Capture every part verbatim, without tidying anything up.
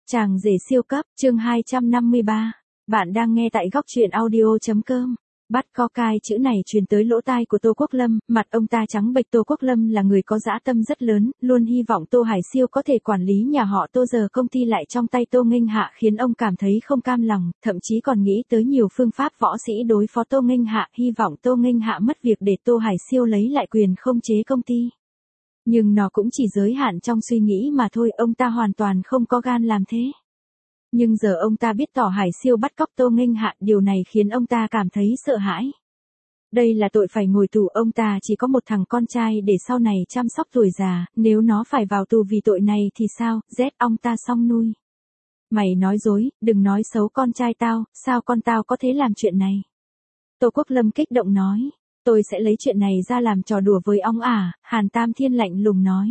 Chàng rể siêu cấp, chương hai trăm năm mươi ba. Bạn đang nghe tại góc truyện audio.com. Bắt co cai chữ này truyền tới lỗ tai của Tô Quốc Lâm, mặt ông ta trắng bệch. Tô Quốc Lâm là người có dã tâm rất lớn, luôn hy vọng Tô Hải Siêu có thể quản lý nhà họ Tô, giờ công ty lại trong tay Tô Nghênh Hạ khiến ông cảm thấy không cam lòng, thậm chí còn nghĩ tới nhiều phương pháp võ sĩ đối phó Tô Nghênh Hạ, hy vọng Tô Nghênh Hạ mất việc để Tô Hải Siêu lấy lại quyền không chế công ty. Nhưng nó cũng chỉ giới hạn trong suy nghĩ mà thôi, ông ta hoàn toàn không có gan làm thế. Nhưng giờ ông ta biết tỏ Hải Siêu bắt cóc Tô Nghênh Hạ, điều này khiến ông ta cảm thấy sợ hãi. Đây là tội phải ngồi tù, ông ta chỉ có một thằng con trai để sau này chăm sóc tuổi già, nếu nó phải vào tù vì tội này thì sao, rét ông ta xong nuôi. Mày nói dối, đừng nói xấu con trai tao, sao con tao có thể làm chuyện này. Tô Quốc Lâm kích động nói, tôi sẽ lấy chuyện này ra làm trò đùa với ông à, Hàn Tam Thiên lạnh lùng nói.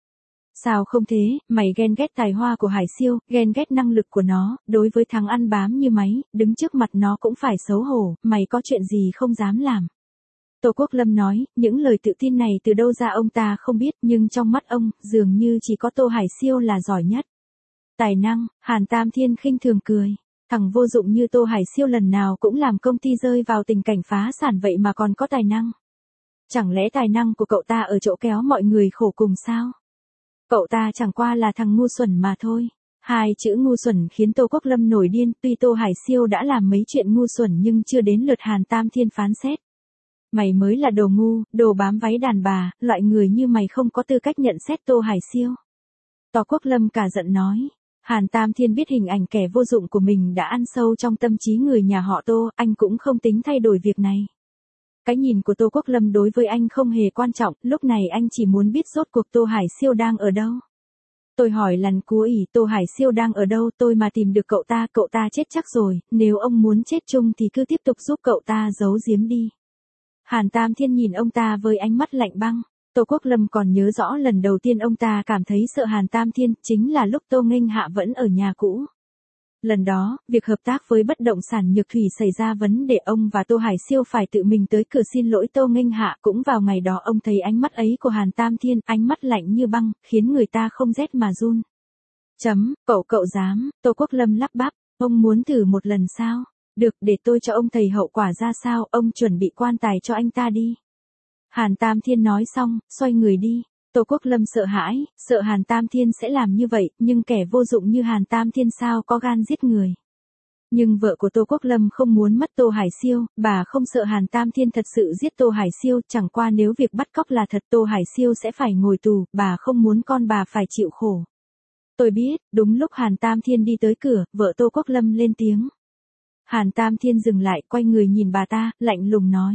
Sao không thế, mày ghen ghét tài hoa của Hải Siêu, ghen ghét năng lực của nó, đối với thằng ăn bám như máy, đứng trước mặt nó cũng phải xấu hổ, mày có chuyện gì không dám làm. Tô Quốc Lâm nói, những lời tự tin này từ đâu ra ông ta không biết, nhưng trong mắt ông, dường như chỉ có Tô Hải Siêu là giỏi nhất. Tài năng, Hàn Tam Thiên khinh thường cười. Thằng vô dụng như Tô Hải Siêu lần nào cũng làm công ty rơi vào tình cảnh phá sản vậy mà còn có tài năng. Chẳng lẽ tài năng của cậu ta ở chỗ kéo mọi người khổ cùng sao? Cậu ta chẳng qua là thằng ngu xuẩn mà thôi. Hai chữ ngu xuẩn khiến Tô Quốc Lâm nổi điên, tuy Tô Hải Siêu đã làm mấy chuyện ngu xuẩn nhưng chưa đến lượt Hàn Tam Thiên phán xét. Mày mới là đồ ngu, đồ bám váy đàn bà, loại người như mày không có tư cách nhận xét Tô Hải Siêu. Tô Quốc Lâm cả giận nói. Hàn Tam Thiên biết hình ảnh kẻ vô dụng của mình đã ăn sâu trong tâm trí người nhà họ Tô, anh cũng không tính thay đổi việc này. Cái nhìn của Tô Quốc Lâm đối với anh không hề quan trọng, lúc này anh chỉ muốn biết rốt cuộc Tô Hải Siêu đang ở đâu. Tôi hỏi lần cuối, Tô Hải Siêu đang ở đâu, tôi mà tìm được cậu ta, cậu ta chết chắc rồi, nếu ông muốn chết chung thì cứ tiếp tục giúp cậu ta giấu giếm đi. Hàn Tam Thiên nhìn ông ta với ánh mắt lạnh băng. Tô Quốc Lâm còn nhớ rõ lần đầu tiên ông ta cảm thấy sợ Hàn Tam Thiên, chính là lúc Tô Nghênh Hạ vẫn ở nhà cũ. Lần đó, việc hợp tác với bất động sản Nhược Thủy xảy ra vấn đề, ông và Tô Hải Siêu phải tự mình tới cửa xin lỗi Tô Nghênh Hạ. Cũng vào ngày đó ông thấy ánh mắt ấy của Hàn Tam Thiên, ánh mắt lạnh như băng, khiến người ta không rét mà run. Chấm, cậu cậu dám, Tô Quốc Lâm lắp bắp, ông muốn thử một lần sao? Được, để tôi cho ông thầy hậu quả ra sao, ông chuẩn bị quan tài cho anh ta đi. Hàn Tam Thiên nói xong, xoay người đi. Tô Quốc Lâm sợ hãi, sợ Hàn Tam Thiên sẽ làm như vậy, nhưng kẻ vô dụng như Hàn Tam Thiên sao có gan giết người. Nhưng vợ của Tô Quốc Lâm không muốn mất Tô Hải Siêu, bà không sợ Hàn Tam Thiên thật sự giết Tô Hải Siêu, chẳng qua nếu việc bắt cóc là thật Tô Hải Siêu sẽ phải ngồi tù, bà không muốn con bà phải chịu khổ. Tôi biết, đúng lúc Hàn Tam Thiên đi tới cửa, vợ Tô Quốc Lâm lên tiếng. Hàn Tam Thiên dừng lại, quay người nhìn bà ta, lạnh lùng nói.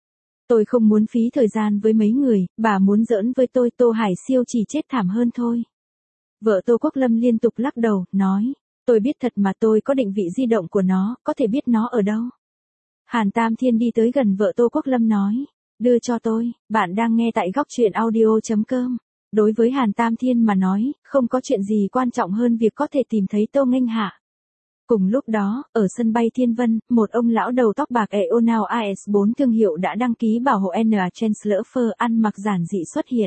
Tôi không muốn phí thời gian với mấy người, bà muốn giỡn với tôi, Tô Hải Siêu chỉ chết thảm hơn thôi. Vợ Tô Quốc Lâm liên tục lắc đầu, nói, tôi biết thật mà, tôi có định vị di động của nó, có thể biết nó ở đâu. Hàn Tam Thiên đi tới gần vợ Tô Quốc Lâm nói, đưa cho tôi, bạn đang nghe tại góc truyện audio.com. Đối với Hàn Tam Thiên mà nói, không có chuyện gì quan trọng hơn việc có thể tìm thấy Tô Nghênh Hạ. Cùng lúc đó, ở sân bay Thiên Vân, một ông lão đầu tóc bạc Eonao a ét bốn thương hiệu đã đăng ký bảo hộ N A Chancellor Fur ăn mặc giản dị xuất hiện.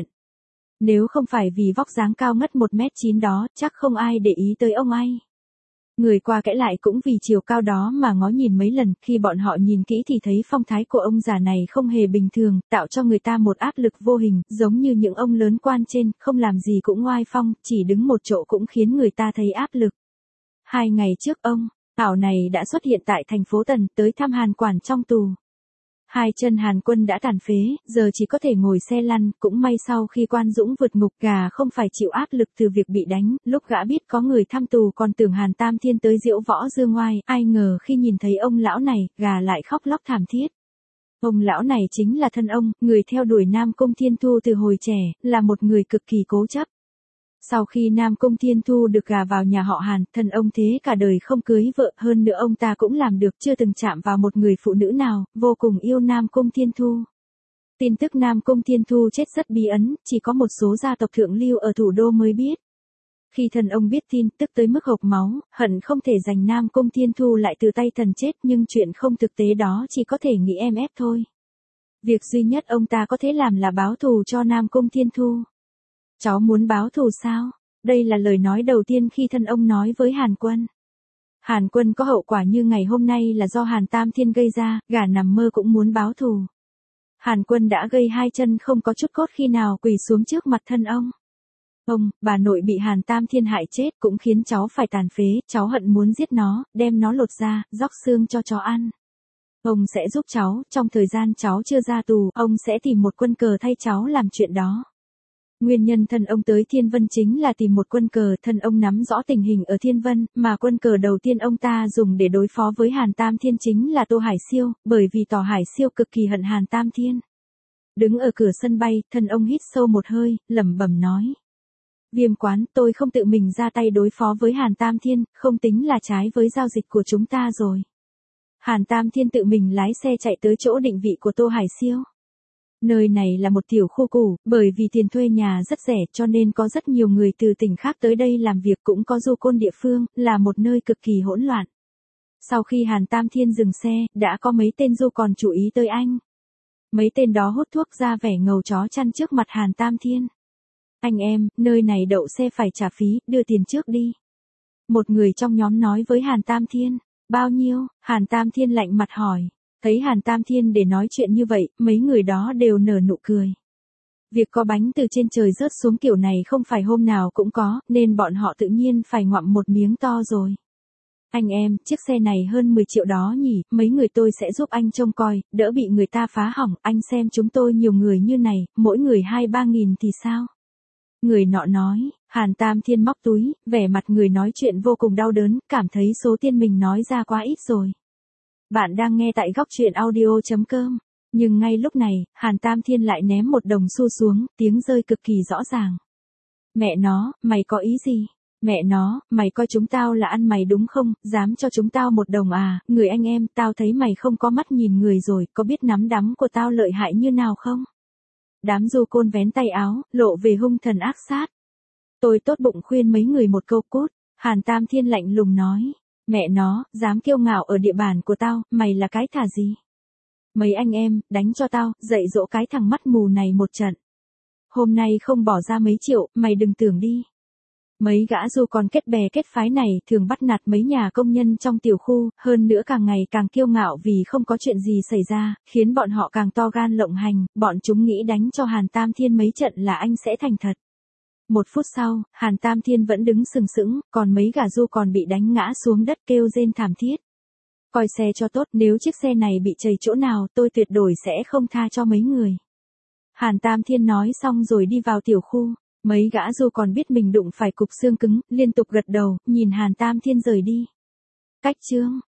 Nếu không phải vì vóc dáng cao ngất một mét chín đó, chắc không ai để ý tới ông ấy. Người qua kẽ lại cũng vì chiều cao đó mà ngó nhìn mấy lần, khi bọn họ nhìn kỹ thì thấy phong thái của ông già này không hề bình thường, tạo cho người ta một áp lực vô hình, giống như những ông lớn quan trên, không làm gì cũng oai phong, chỉ đứng một chỗ cũng khiến người ta thấy áp lực. Hai ngày trước ông, ảo này đã xuất hiện tại thành phố Tần, tới thăm Hàn Quản trong tù. Hai chân Hàn Quân đã tàn phế, giờ chỉ có thể ngồi xe lăn, cũng may sau khi Quan Dũng vượt ngục, gà không phải chịu áp lực từ việc bị đánh, lúc gã biết có người thăm tù còn tưởng Hàn Tam Thiên tới diễu võ dương ngoai, ai ngờ khi nhìn thấy ông lão này, gà lại khóc lóc thảm thiết. Ông lão này chính là thân ông, người theo đuổi Nam Cung Thiên Thu từ hồi trẻ, là một người cực kỳ cố chấp. Sau khi Nam Cung Thiên Thu được gà vào nhà họ Hàn, thân ông thế cả đời không cưới vợ, hơn nữa ông ta cũng làm được chưa từng chạm vào một người phụ nữ nào, vô cùng yêu Nam Cung Thiên Thu. Tin tức Nam Cung Thiên Thu chết rất bí ẩn, chỉ có một số gia tộc thượng lưu ở thủ đô mới biết. Khi thân ông biết tin, tức tới mức hộc máu, hận không thể giành Nam Cung Thiên Thu lại từ tay thần chết, nhưng chuyện không thực tế đó chỉ có thể nghĩ em ép thôi. Việc duy nhất ông ta có thể làm là báo thù cho Nam Cung Thiên Thu. Cháu muốn báo thù sao? Đây là lời nói đầu tiên khi thân ông nói với Hàn Quân. Hàn Quân có hậu quả như ngày hôm nay là do Hàn Tam Thiên gây ra, gà nằm mơ cũng muốn báo thù. Hàn Quân đã gây hai chân không có chút cốt khi nào quỳ xuống trước mặt thân ông. Ông, bà nội bị Hàn Tam Thiên hại chết cũng khiến cháu phải tàn phế, cháu hận muốn giết nó, đem nó lột ra, róc xương cho chó ăn. Ông sẽ giúp cháu, trong thời gian cháu chưa ra tù, ông sẽ tìm một quân cờ thay cháu làm chuyện đó. Nguyên nhân thân ông tới Thiên Vân chính là tìm một quân cờ, thân ông nắm rõ tình hình ở Thiên Vân, mà quân cờ đầu tiên ông ta dùng để đối phó với Hàn Tam Thiên chính là Tô Hải Siêu, bởi vì Tỏ Hải Siêu cực kỳ hận Hàn Tam Thiên. Đứng ở cửa sân bay, thân ông hít sâu một hơi, lẩm bẩm nói. Viêm Quán, tôi không tự mình ra tay đối phó với Hàn Tam Thiên, không tính là trái với giao dịch của chúng ta rồi. Hàn Tam Thiên tự mình lái xe chạy tới chỗ định vị của Tô Hải Siêu. Nơi này là một tiểu khu cũ, bởi vì tiền thuê nhà rất rẻ cho nên có rất nhiều người từ tỉnh khác tới đây làm việc, cũng có du côn địa phương, là một nơi cực kỳ hỗn loạn. Sau khi Hàn Tam Thiên dừng xe, đã có mấy tên du còn chú ý tới anh. Mấy tên đó hút thuốc ra vẻ ngầu chó chăn trước mặt Hàn Tam Thiên. Anh em, nơi này đậu xe phải trả phí, đưa tiền trước đi. Một người trong nhóm nói với Hàn Tam Thiên. Bao nhiêu? Hàn Tam Thiên lạnh mặt hỏi. Thấy Hàn Tam Thiên để nói chuyện như vậy, mấy người đó đều nở nụ cười. Việc có bánh từ trên trời rớt xuống kiểu này không phải hôm nào cũng có, nên bọn họ tự nhiên phải ngoạm một miếng to rồi. Anh em, chiếc xe này hơn mười triệu đó nhỉ, mấy người tôi sẽ giúp anh trông coi, đỡ bị người ta phá hỏng, anh xem chúng tôi nhiều người như này, mỗi người hai ba nghìn thì sao? Người nọ nói, Hàn Tam Thiên móc túi, vẻ mặt người nói chuyện vô cùng đau đớn, cảm thấy số tiền mình nói ra quá ít rồi. Bạn đang nghe tại góc truyện audio chấm com. Nhưng ngay lúc này, Hàn Tam Thiên lại ném một đồng xu xuống, tiếng rơi cực kỳ rõ ràng. Mẹ nó, mày có ý gì? Mẹ nó, mày coi chúng tao là ăn mày đúng không? Dám cho chúng tao một đồng à? Người anh em, tao thấy mày không có mắt nhìn người rồi, có biết nắm đấm của tao lợi hại như nào không? Đám du côn vén tay áo, lộ về hung thần ác sát. Tôi tốt bụng khuyên mấy người một câu cút. Hàn Tam Thiên lạnh lùng nói. Mẹ nó, dám kiêu ngạo ở địa bàn của tao, mày là cái thà gì? Mấy anh em, đánh cho tao, dạy dỗ cái thằng mắt mù này một trận. Hôm nay không bỏ ra mấy triệu, mày đừng tưởng đi. Mấy gã du còn kết bè kết phái này thường bắt nạt mấy nhà công nhân trong tiểu khu, hơn nữa càng ngày càng kiêu ngạo vì không có chuyện gì xảy ra, khiến bọn họ càng to gan lộng hành, bọn chúng nghĩ đánh cho Hàn Tam Thiên mấy trận là anh sẽ thành thật. Một phút sau, Hàn Tam Thiên vẫn đứng sừng sững, còn mấy gã du còn bị đánh ngã xuống đất kêu rên thảm thiết. Coi xe cho tốt, nếu chiếc xe này bị trầy chỗ nào tôi tuyệt đối sẽ không tha cho mấy người. Hàn Tam Thiên nói xong rồi đi vào tiểu khu. Mấy gã du còn biết mình đụng phải cục xương cứng, liên tục gật đầu, nhìn Hàn Tam Thiên rời đi. Cách chương